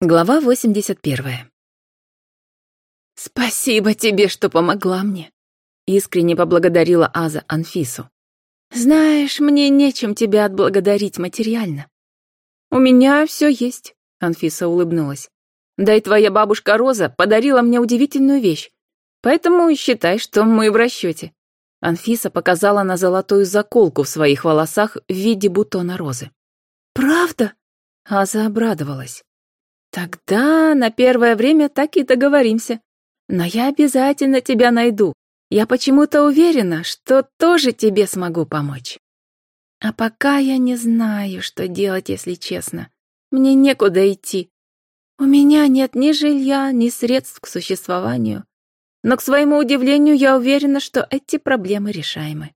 Глава 81. «Спасибо тебе, что помогла мне», — искренне поблагодарила Аза Анфису. «Знаешь, мне нечем тебя отблагодарить материально». «У меня все есть», — Анфиса улыбнулась. «Да и твоя бабушка Роза подарила мне удивительную вещь, поэтому считай, что мы в расчете». Анфиса показала на золотую заколку в своих волосах в виде бутона розы. «Правда?» — Аза обрадовалась. «Тогда на первое время так и договоримся. Но я обязательно тебя найду. Я почему-то уверена, что тоже тебе смогу помочь. А пока я не знаю, что делать, если честно. Мне некуда идти. У меня нет ни жилья, ни средств к существованию. Но, к своему удивлению, я уверена, что эти проблемы решаемы».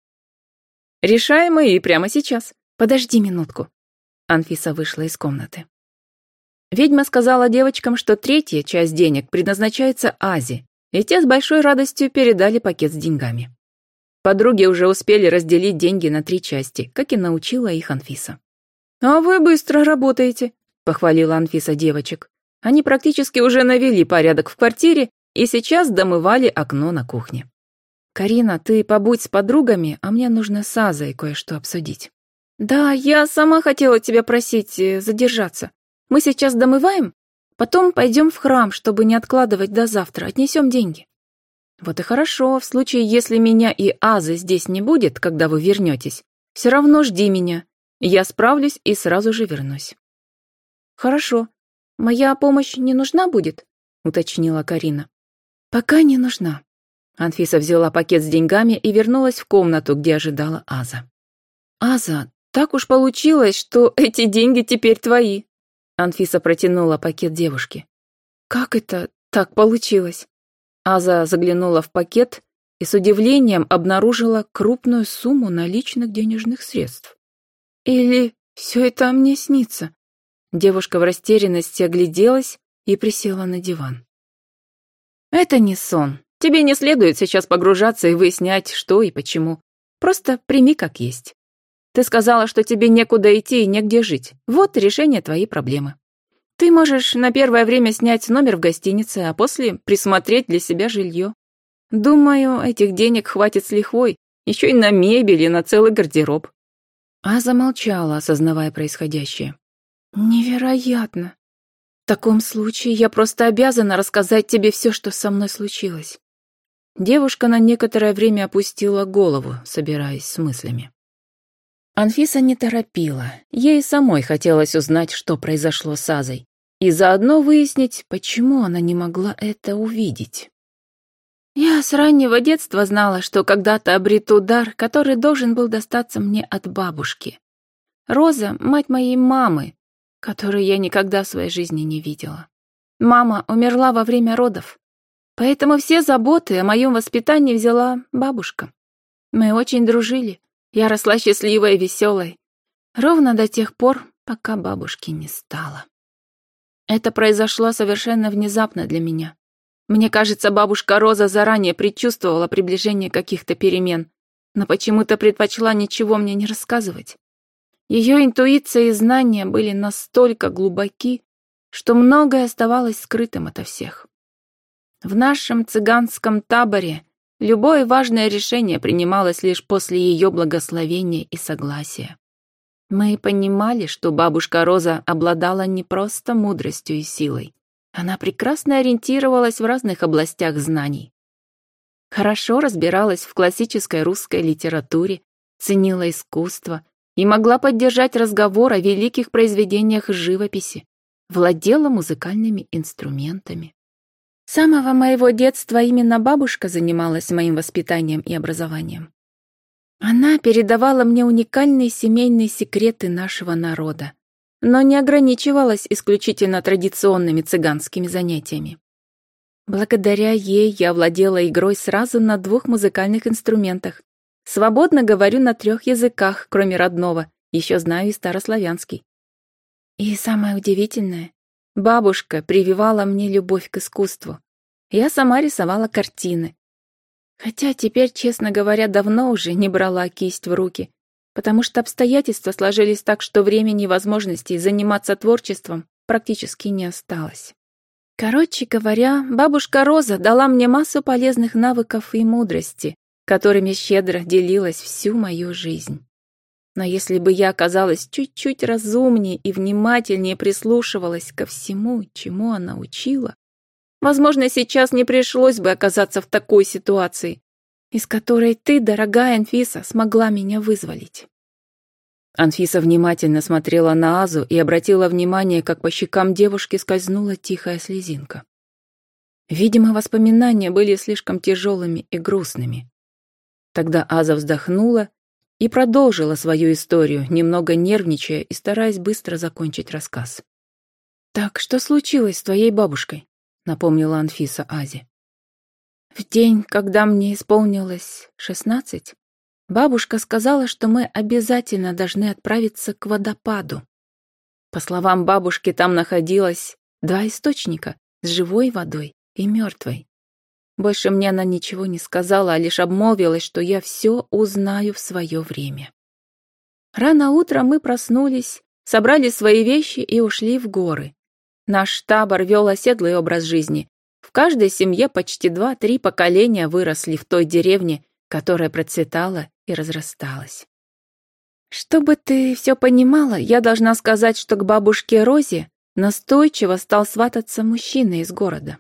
«Решаемы и прямо сейчас. Подожди минутку». Анфиса вышла из комнаты. Ведьма сказала девочкам, что третья часть денег предназначается Азе, и те с большой радостью передали пакет с деньгами. Подруги уже успели разделить деньги на 3 части, как и научила их Анфиса. «А вы быстро работаете», — похвалила Анфиса девочек. Они практически уже навели порядок в квартире и сейчас домывали окно на кухне. «Карина, ты побудь с подругами, а мне нужно с Азой кое-что обсудить». «Да, я сама хотела тебя просить задержаться. Мы сейчас домываем, потом пойдем в храм, чтобы не откладывать до завтра, отнесем деньги». «Вот и хорошо, в случае, если меня и Азы здесь не будет, когда вы вернетесь, все равно жди меня, я справлюсь и сразу же вернусь». «Хорошо. Моя помощь не нужна будет?» — уточнила Карина. «Пока не нужна». Анфиса взяла пакет с деньгами и вернулась в комнату, где ожидала Аза. «Аза, так уж получилось, что эти деньги теперь твои». Анфиса протянула пакет девушке. «Как это так получилось?» Аза заглянула в пакет и с удивлением обнаружила крупную сумму наличных денежных средств. «Или все это мне снится?» Девушка в растерянности огляделась и присела на диван. «Это не сон. Тебе не следует сейчас погружаться и выяснять, что и почему. Просто прими как есть. Ты сказала, что тебе некуда идти и негде жить. Вот решение твоей проблемы. Ты можешь на первое время снять номер в гостинице, а после присмотреть для себя жилье. Думаю, этих денег хватит с лихвой, еще и на мебель, и на целый гардероб». Аза молчала, осознавая происходящее. «Невероятно! В таком случае я просто обязана рассказать тебе все, что со мной случилось». Девушка на некоторое время опустила голову, собираясь с мыслями. Анфиса не торопила. Ей самой хотелось узнать, что произошло с Азой, и заодно выяснить, почему она не могла это увидеть. «Я с раннего детства знала, что когда-то обрету дар, который должен был достаться мне от бабушки. Роза — мать моей мамы, которую я никогда в своей жизни не видела. Мама умерла во время родов, поэтому все заботы о моем воспитании взяла бабушка. Мы очень дружили. Я росла счастливой и веселой, ровно до тех пор, пока бабушки не стало. Это произошло совершенно внезапно для меня. Мне кажется, бабушка Роза заранее предчувствовала приближение каких-то перемен, но почему-то предпочла ничего мне не рассказывать. Ее интуиция и знания были настолько глубоки, что многое оставалось скрытым ото всех. В нашем цыганском таборе любое важное решение принималось лишь после ее благословения и согласия. Мы понимали, что бабушка Роза обладала не просто мудростью и силой. Она прекрасно ориентировалась в разных областях знаний. Хорошо разбиралась в классической русской литературе, ценила искусство и могла поддержать разговор о великих произведениях живописи, владела музыкальными инструментами. С самого моего детства именно бабушка занималась моим воспитанием и образованием. Она передавала мне уникальные семейные секреты нашего народа, но не ограничивалась исключительно традиционными цыганскими занятиями. Благодаря ей я владела игрой сразу на 2 музыкальных инструментах, свободно говорю на 3 языках, кроме родного, еще знаю и старославянский. И самое удивительное, бабушка прививала мне любовь к искусству. Я сама рисовала картины. Хотя теперь, честно говоря, давно уже не брала кисть в руки, потому что обстоятельства сложились так, что времени и возможностей заниматься творчеством практически не осталось. Короче говоря, бабушка Роза дала мне массу полезных навыков и мудрости, которыми щедро делилась всю мою жизнь. Но если бы я оказалась чуть-чуть разумнее и внимательнее прислушивалась ко всему, чему она учила, возможно, сейчас не пришлось бы оказаться в такой ситуации, из которой ты, дорогая Анфиса, смогла меня вызволить. Анфиса внимательно смотрела на Азу и обратила внимание, как по щекам девушки скользнула тихая слезинка. Видимо, воспоминания были слишком тяжелыми и грустными. Тогда Аза вздохнула и продолжила свою историю, немного нервничая и стараясь быстро закончить рассказ. «Так что случилось с твоей бабушкой?» — напомнила Анфиса Азе. «В день, когда мне исполнилось 16, бабушка сказала, что мы обязательно должны отправиться к водопаду. По словам бабушки, там находилось 2 источника с живой водой и мертвой. Больше мне она ничего не сказала, а лишь обмолвилась, что я все узнаю в свое время. Рано утром мы проснулись, собрали свои вещи и ушли в горы. Наш табор вел оседлый образ жизни. В каждой семье почти 2-3 поколения выросли в той деревне, которая процветала и разрасталась. Чтобы ты все понимала, я должна сказать, что к бабушке Розе настойчиво стал свататься мужчина из города.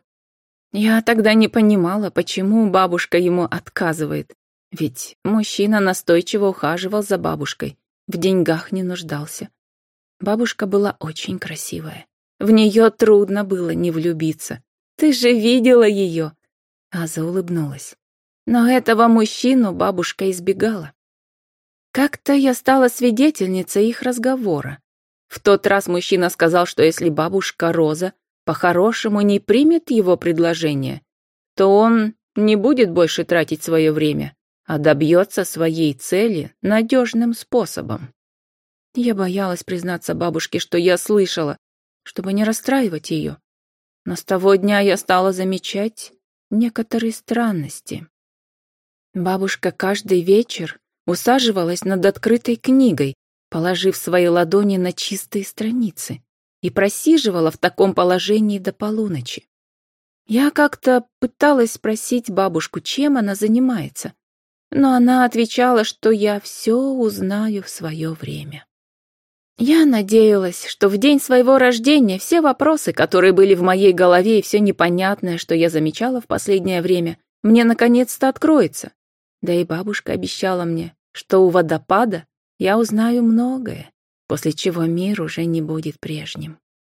Я тогда не понимала, почему бабушка ему отказывает, ведь мужчина настойчиво ухаживал за бабушкой, в деньгах не нуждался. Бабушка была очень красивая, в нее трудно было не влюбиться. Ты же видела ее. Аза улыбнулась. Но этого мужчину бабушка избегала. Как-то я стала свидетельницей их разговора. В тот раз мужчина сказал, что если бабушка Роза по-хорошему не примет его предложение, то он не будет больше тратить свое время, а добьется своей цели надежным способом. Я боялась признаться бабушке, что я слышала, чтобы не расстраивать ее. Но с того дня я стала замечать некоторые странности. Бабушка каждый вечер усаживалась над открытой книгой, положив свои ладони на чистые страницы, и просиживала в таком положении до полуночи. Я как-то пыталась спросить бабушку, чем она занимается, но она отвечала, что я все узнаю в свое время. Я надеялась, что в день своего рождения все вопросы, которые были в моей голове, и все непонятное, что я замечала в последнее время, мне наконец-то откроется. Да и бабушка обещала мне, что у водопада я узнаю многое, после чего мир уже не будет прежним.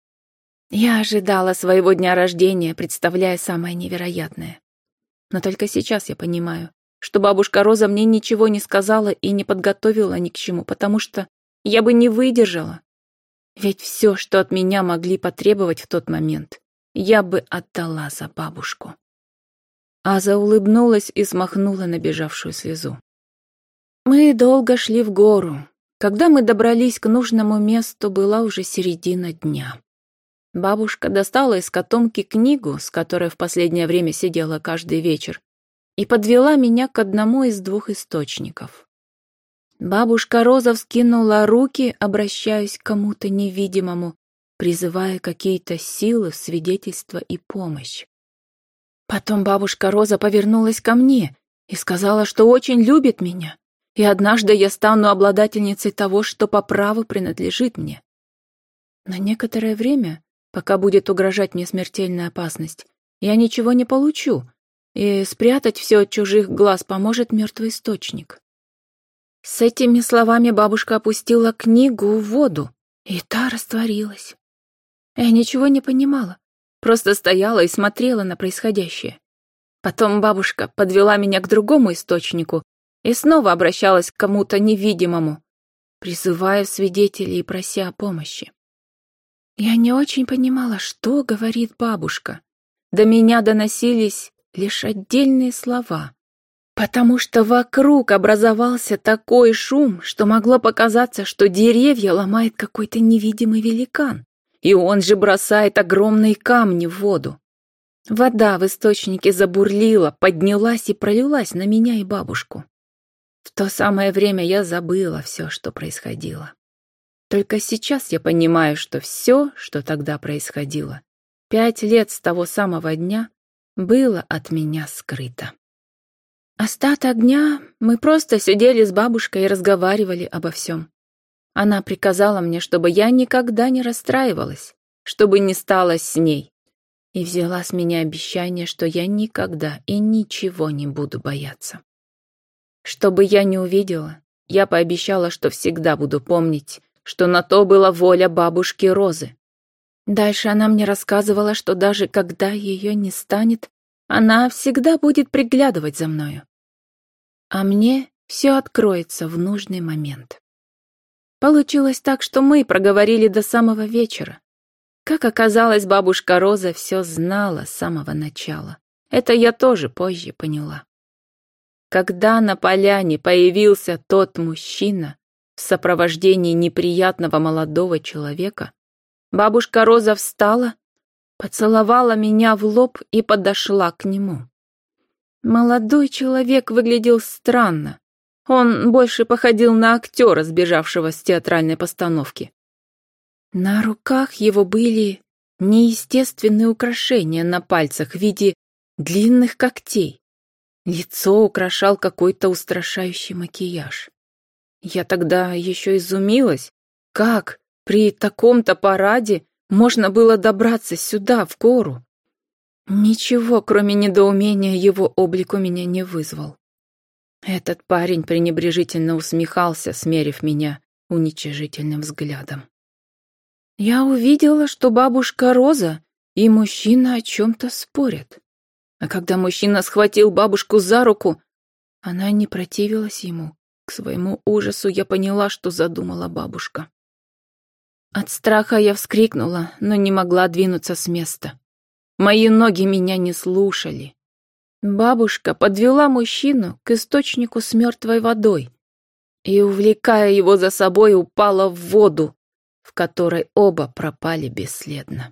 Я ожидала своего дня рождения, представляя самое невероятное. Но только сейчас я понимаю, что бабушка Роза мне ничего не сказала и не подготовила ни к чему, потому что я бы не выдержала. Ведь все, что от меня могли потребовать в тот момент, я бы отдала за бабушку. Аза улыбнулась и смахнула набежавшую слезу. Мы долго шли в гору. Когда мы добрались к нужному месту, была уже середина дня. Бабушка достала из котомки книгу, с которой в последнее время сидела каждый вечер, и подвела меня к одному из 2 источников. Бабушка Роза вскинула руки, обращаясь к кому-то невидимому, призывая какие-то силы в свидетельство и помощь. Потом бабушка Роза повернулась ко мне и сказала, что очень любит меня, и однажды я стану обладательницей того, что по праву принадлежит мне. На некоторое время, пока будет угрожать мне смертельная опасность, я ничего не получу, и спрятать все от чужих глаз поможет мертвый источник. С этими словами бабушка опустила книгу в воду, и та растворилась. Я ничего не понимала, просто стояла и смотрела на происходящее. Потом бабушка подвела меня к другому источнику и снова обращалась к кому-то невидимому, призывая свидетелей и прося о помощи. Я не очень понимала, что говорит бабушка. До меня доносились лишь отдельные слова, потому что вокруг образовался такой шум, что могло показаться, что деревья ломает какой-то невидимый великан, и он же бросает огромные камни в воду. Вода в источнике забурлила, поднялась и пролилась на меня и бабушку. В то самое время я забыла все, что происходило. Только сейчас я понимаю, что все, что тогда происходило, 5 лет с того самого дня, было от меня скрыто. Остаток дня мы просто сидели с бабушкой и разговаривали обо всем. Она приказала мне, чтобы я никогда не расстраивалась, чтобы не стала с ней, и взяла с меня обещание, что я никогда и ничего не буду бояться. Что бы я ни увидела, я пообещала, что всегда буду помнить, что на то была воля бабушки Розы. Дальше она мне рассказывала, что даже когда ее не станет, она всегда будет приглядывать за мною. А мне все откроется в нужный момент. Получилось так, что мы проговорили до самого вечера. Как оказалось, бабушка Роза все знала с самого начала. Это я тоже позже поняла. Когда на поляне появился тот мужчина в сопровождении неприятного молодого человека, бабушка Роза встала, поцеловала меня в лоб и подошла к нему. Молодой человек выглядел странно. Он больше походил на актера, сбежавшего с театральной постановки. На руках его были неестественные украшения на пальцах в виде длинных когтей. Лицо украшал какой-то устрашающий макияж. Я тогда еще изумилась, как при таком-то параде можно было добраться сюда, в гору. Ничего, кроме недоумения, его облик у меня не вызвал. Этот парень пренебрежительно усмехался, смерив меня уничижительным взглядом. Я увидела, что бабушка Роза и мужчина о чем-то спорят. А когда мужчина схватил бабушку за руку, она не противилась ему. К своему ужасу я поняла, что задумала бабушка. От страха я вскрикнула, но не могла двинуться с места. Мои ноги меня не слушали. Бабушка подвела мужчину к источнику с мертвой водой и, увлекая его за собой, упала в воду, в которой оба пропали бесследно.